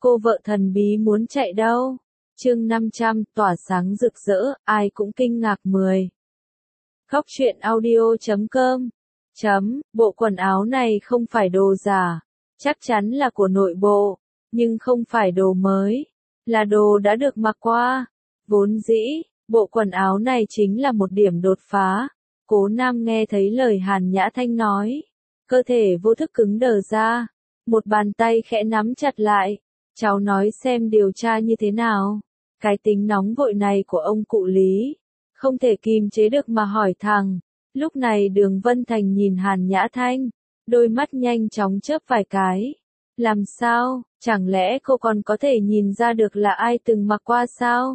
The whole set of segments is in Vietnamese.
Cô vợ thần bí muốn chạy đâu? Chương 500, tỏa sáng rực rỡ, ai cũng kinh ngạc 10. Khóc chuyện audio.com. Bộ quần áo này không phải đồ giả, chắc chắn là của nội bộ, nhưng không phải đồ mới, là đồ đã được mặc qua. Vốn dĩ, bộ quần áo này chính là một điểm đột phá. Cố Nam nghe thấy lời Hàn Nhã Thanh nói, cơ thể vô thức cứng đờ ra, một bàn tay khẽ nắm chặt lại. Cháu nói xem điều tra như thế nào. Cái tính nóng vội này của ông cụ Lý, không thể kìm chế được mà hỏi thẳng. Lúc này Đường Vân Thành nhìn Hàn Nhã Thanh, đôi mắt nhanh chóng chớp vài cái. Làm sao, chẳng lẽ cô còn có thể nhìn ra được là ai từng mặc qua sao?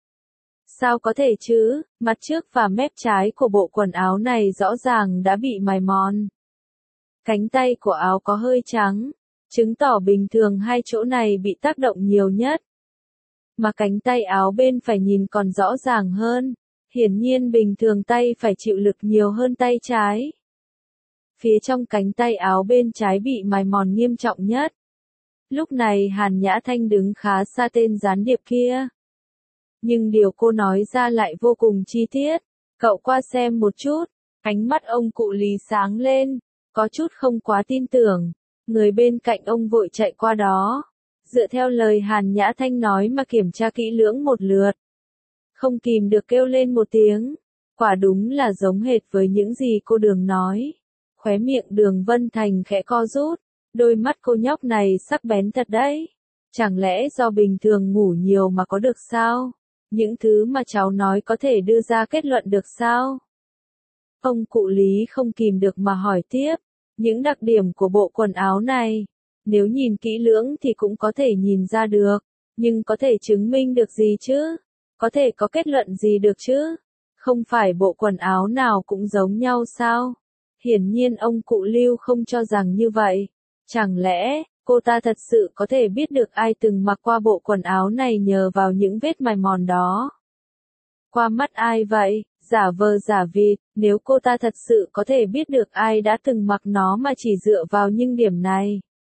Sao có thể chứ, mặt trước và mép trái của bộ quần áo này rõ ràng đã bị mài mòn. Cánh tay của áo có hơi trắng, chứng tỏ bình thường hai chỗ này bị tác động nhiều nhất. Mà cánh tay áo bên phải nhìn còn rõ ràng hơn, hiển nhiên bình thường tay phải chịu lực nhiều hơn tay trái. Phía trong cánh tay áo bên trái bị mài mòn nghiêm trọng nhất. Lúc này Hàn Nhã Thanh đứng khá xa tên gián điệp kia. Nhưng điều cô nói ra lại vô cùng chi tiết. Cậu qua xem một chút, ánh mắt ông cụ Lý sáng lên, có chút không quá tin tưởng. Người bên cạnh ông vội chạy qua đó, dựa theo lời Hàn Nhã Thanh nói mà kiểm tra kỹ lưỡng một lượt. Không kìm được kêu lên một tiếng, quả đúng là giống hệt với những gì cô Đường nói. Khóe miệng Đường Vân Thành khẽ co rút, đôi mắt cô nhóc này sắc bén thật đấy. Chẳng lẽ do bình thường ngủ nhiều mà có được sao? Những thứ mà cháu nói có thể đưa ra kết luận được sao? Ông cụ Lý không kìm được mà hỏi tiếp. Những đặc điểm của bộ quần áo này, nếu nhìn kỹ lưỡng thì cũng có thể nhìn ra được, nhưng có thể chứng minh được gì chứ? Có thể có kết luận gì được chứ? Không phải bộ quần áo nào cũng giống nhau sao? Hiển nhiên ông cụ Lưu không cho rằng như vậy. Chẳng lẽ, cô ta thật sự có thể biết được ai từng mặc qua bộ quần áo này nhờ vào những vết mài mòn đó? Qua mắt ai vậy? Giả vờ giả vịt, nếu cô ta thật sự có thể biết được ai đã từng mặc nó mà chỉ dựa vào những điểm này.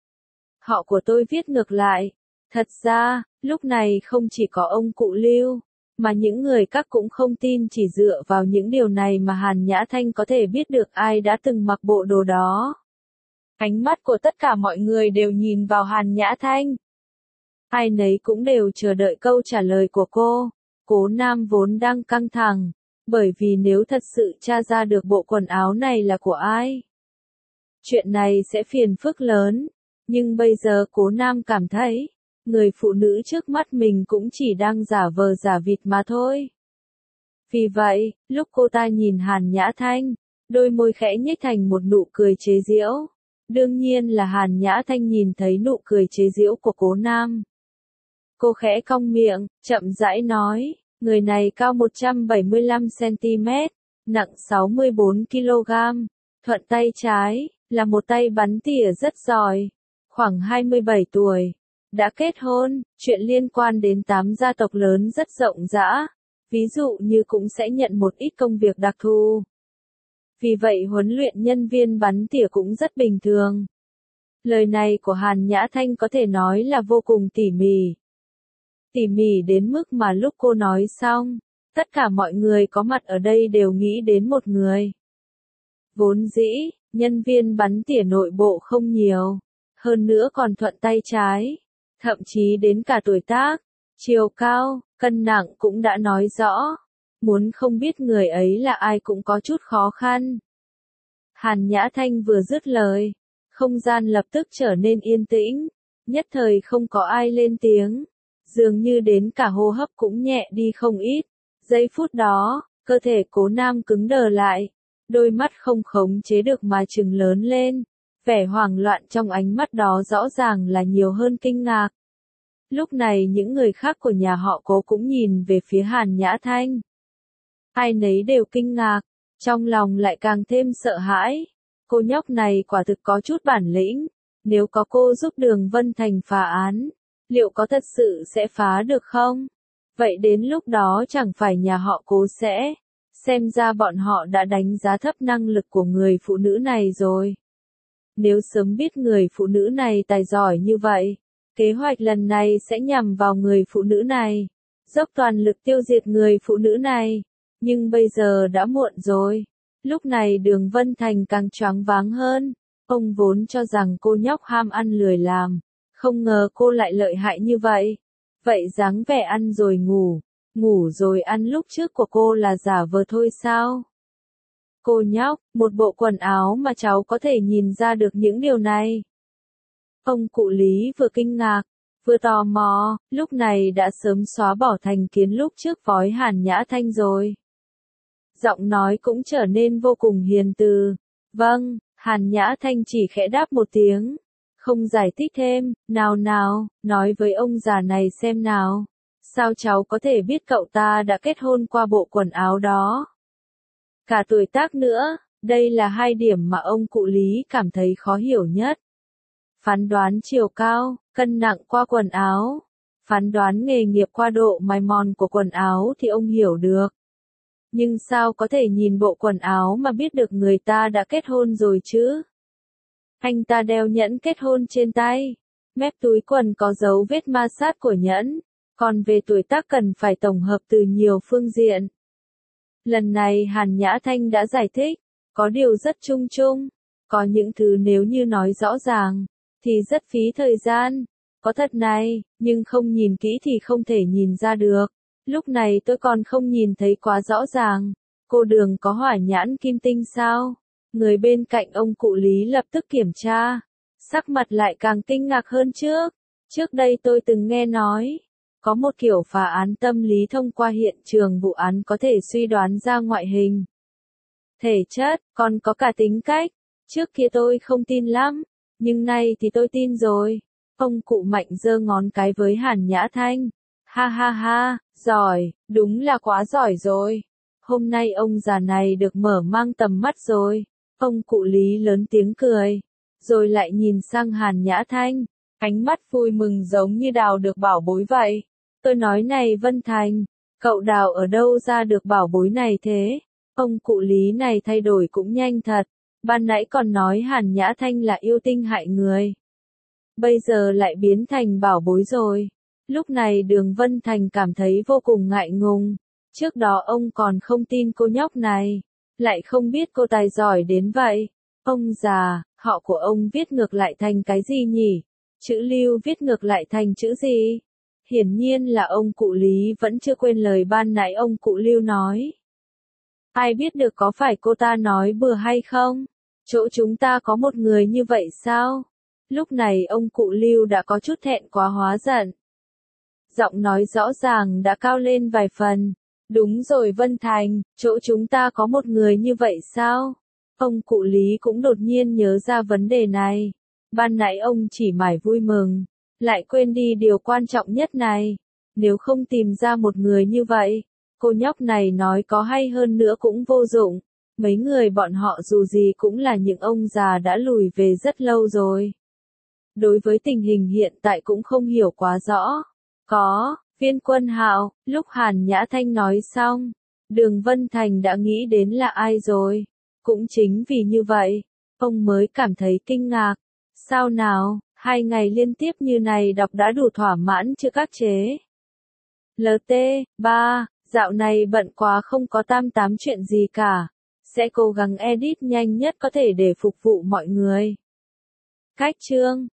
Họ của tôi viết ngược lại. Thật ra, lúc này không chỉ có ông cụ Lưu, mà những người khác cũng không tin chỉ dựa vào những điều này mà Hàn Nhã Thanh có thể biết được ai đã từng mặc bộ đồ đó. Ánh mắt của tất cả mọi người đều nhìn vào Hàn Nhã Thanh. Ai nấy cũng đều chờ đợi câu trả lời của cô. Cố Nam vốn đang căng thẳng. Bởi vì nếu thật sự tra ra được bộ quần áo này là của ai, chuyện này sẽ phiền phức lớn. Nhưng bây giờ Cố Nam cảm thấy, người phụ nữ trước mắt mình cũng chỉ đang giả vờ giả vịt mà thôi. Vì vậy, lúc cô ta nhìn Hàn Nhã Thanh, đôi môi khẽ nhếch thành một nụ cười chế giễu. Đương nhiên là Hàn Nhã Thanh nhìn thấy nụ cười chế giễu của Cố Nam. Cô khẽ cong miệng, chậm rãi nói. Người này cao 175cm, nặng 64kg, thuận tay trái, là một tay bắn tỉa rất giỏi, khoảng 27 tuổi, đã kết hôn, chuyện liên quan đến 8 gia tộc lớn rất rộng rã, ví dụ như cũng sẽ nhận một ít công việc đặc thù. Vì vậy huấn luyện nhân viên bắn tỉa cũng rất bình thường. Lời này của Hàn Nhã Thanh có thể nói là vô cùng tỉ mỉ. Tỉ mỉ đến mức mà lúc cô nói xong, tất cả mọi người có mặt ở đây đều nghĩ đến một người. Vốn dĩ, nhân viên bắn tỉa nội bộ không nhiều, hơn nữa còn thuận tay trái, thậm chí đến cả tuổi tác, chiều cao, cân nặng cũng đã nói rõ. Muốn không biết người ấy là ai cũng có chút khó khăn. Hàn Nhã Thanh vừa dứt lời, không gian lập tức trở nên yên tĩnh, nhất thời không có ai lên tiếng. Dường như đến cả hô hấp cũng nhẹ đi không ít. Giây phút đó, cơ thể Cố Nam cứng đờ lại. Đôi mắt không khống chế được mà trừng lớn lên. Vẻ hoảng loạn trong ánh mắt đó rõ ràng là nhiều hơn kinh ngạc. Lúc này những người khác của nhà họ Cố cũng nhìn về phía Hàn Nhã Thanh. Ai nấy đều kinh ngạc, trong lòng lại càng thêm sợ hãi. Cô nhóc này quả thực có chút bản lĩnh. Nếu có cô giúp Đường Vân Thành phá án, liệu có thật sự sẽ phá được không? Vậy đến lúc đó chẳng phải nhà họ Cố sẽ, xem ra bọn họ đã đánh giá thấp năng lực của người phụ nữ này rồi. Nếu sớm biết người phụ nữ này tài giỏi như vậy, Kế hoạch lần này sẽ nhằm vào người phụ nữ này, dốc toàn lực tiêu diệt người phụ nữ này. Nhưng bây giờ đã muộn rồi. Lúc này Đường Vân Thành càng choáng váng hơn. Ông vốn cho rằng cô nhóc ham ăn lười làm, không ngờ cô lại lợi hại như vậy. Vậy dáng vẻ ăn rồi ngủ, ngủ rồi ăn lúc trước của cô là giả vờ thôi sao? Cô nhóc, một bộ quần áo mà cháu có thể nhìn ra được những điều này. Ông cụ Lý vừa kinh ngạc, vừa tò mò, lúc này đã sớm xóa bỏ thành kiến lúc trước với Hàn Nhã Thanh rồi. Giọng nói cũng trở nên vô cùng hiền từ. Vâng, Hàn Nhã Thanh chỉ khẽ đáp một tiếng, không giải thích thêm. Nào nào, nói với ông già này xem nào. Sao cháu có thể biết cậu ta đã kết hôn qua bộ quần áo đó? Cả tuổi tác nữa, đây là hai điểm mà ông cụ Lý cảm thấy khó hiểu nhất. Phán đoán chiều cao, cân nặng qua quần áo. Phán đoán nghề nghiệp qua độ mài mòn của quần áo thì ông hiểu được. Nhưng sao có thể nhìn bộ quần áo mà biết được người ta đã kết hôn rồi chứ? Anh ta đeo nhẫn kết hôn trên tay. Mép túi quần có dấu vết ma sát của nhẫn. Còn về tuổi tác cần phải tổng hợp từ nhiều phương diện. Lần này Hàn Nhã Thanh đã giải thích. Có điều rất chung chung. Có những thứ nếu như nói rõ ràng, thì rất phí thời gian. Có thật này, nhưng không nhìn kỹ thì không thể nhìn ra được. Lúc này tôi còn không nhìn thấy quá rõ ràng. Cô Đường có hỏa nhãn kim tinh sao? Người bên cạnh ông cụ Lý lập tức kiểm tra. Sắc mặt lại càng kinh ngạc hơn trước. Trước đây tôi từng nghe nói, có một kiểu phá án tâm lý thông qua hiện trường vụ án có thể suy đoán ra ngoại hình, thể chất, còn có cả tính cách. Trước kia tôi không tin lắm, nhưng nay thì tôi tin rồi. Ông cụ Mạnh giơ ngón cái với Hàn Nhã Thanh. Ha ha ha, giỏi, đúng là quá giỏi rồi. Hôm nay ông già này được mở mang tầm mắt rồi. Ông cụ Lý lớn tiếng cười, rồi lại nhìn sang Hàn Nhã Thanh, ánh mắt vui mừng giống như đào được bảo bối vậy. Tôi nói này Vân Thành, cậu đào ở đâu ra được bảo bối này thế? Ông cụ Lý này thay đổi cũng nhanh thật. Ban nãy còn nói Hàn Nhã Thanh là yêu tinh hại người, bây giờ lại biến thành bảo bối rồi. Lúc này Đường Vân Thành cảm thấy vô cùng ngại ngùng. Trước đó ông còn không tin cô nhóc này, lại không biết cô tài giỏi đến vậy. Ông già, họ của ông viết ngược lại thành cái gì nhỉ? Chữ Lưu viết ngược lại thành chữ gì? Hiển nhiên là ông cụ Lý vẫn chưa quên lời ban nãy ông cụ Lưu nói. Ai biết được có phải cô ta nói bừa hay không? Chỗ chúng ta có một người như vậy sao? Lúc này ông cụ Lưu đã có chút thẹn quá hóa giận. Giọng nói rõ ràng đã cao lên vài phần. Đúng rồi Vân Thành, chỗ chúng ta có một người như vậy sao? Ông cụ Lý cũng đột nhiên nhớ ra vấn đề này. Ban nãy ông chỉ mải vui mừng, lại quên đi điều quan trọng nhất này. Nếu không tìm ra một người như vậy, cô nhóc này nói có hay hơn nữa cũng vô dụng. Mấy người bọn họ dù gì cũng là những ông già đã lùi về rất lâu rồi. Đối với tình hình hiện tại cũng không hiểu quá rõ. Có, Viên Quân Hạo, lúc Hàn Nhã Thanh nói xong, Đường Vân Thành đã nghĩ đến là ai rồi. Cũng chính vì như vậy, ông mới cảm thấy kinh ngạc. Sao nào, 2 ngày liên tiếp như này đọc đã đủ thỏa mãn chưa các chế? LT3, dạo này bận quá không có tam tám chuyện gì cả. Sẽ cố gắng edit nhanh nhất có thể để phục vụ mọi người. Cách chương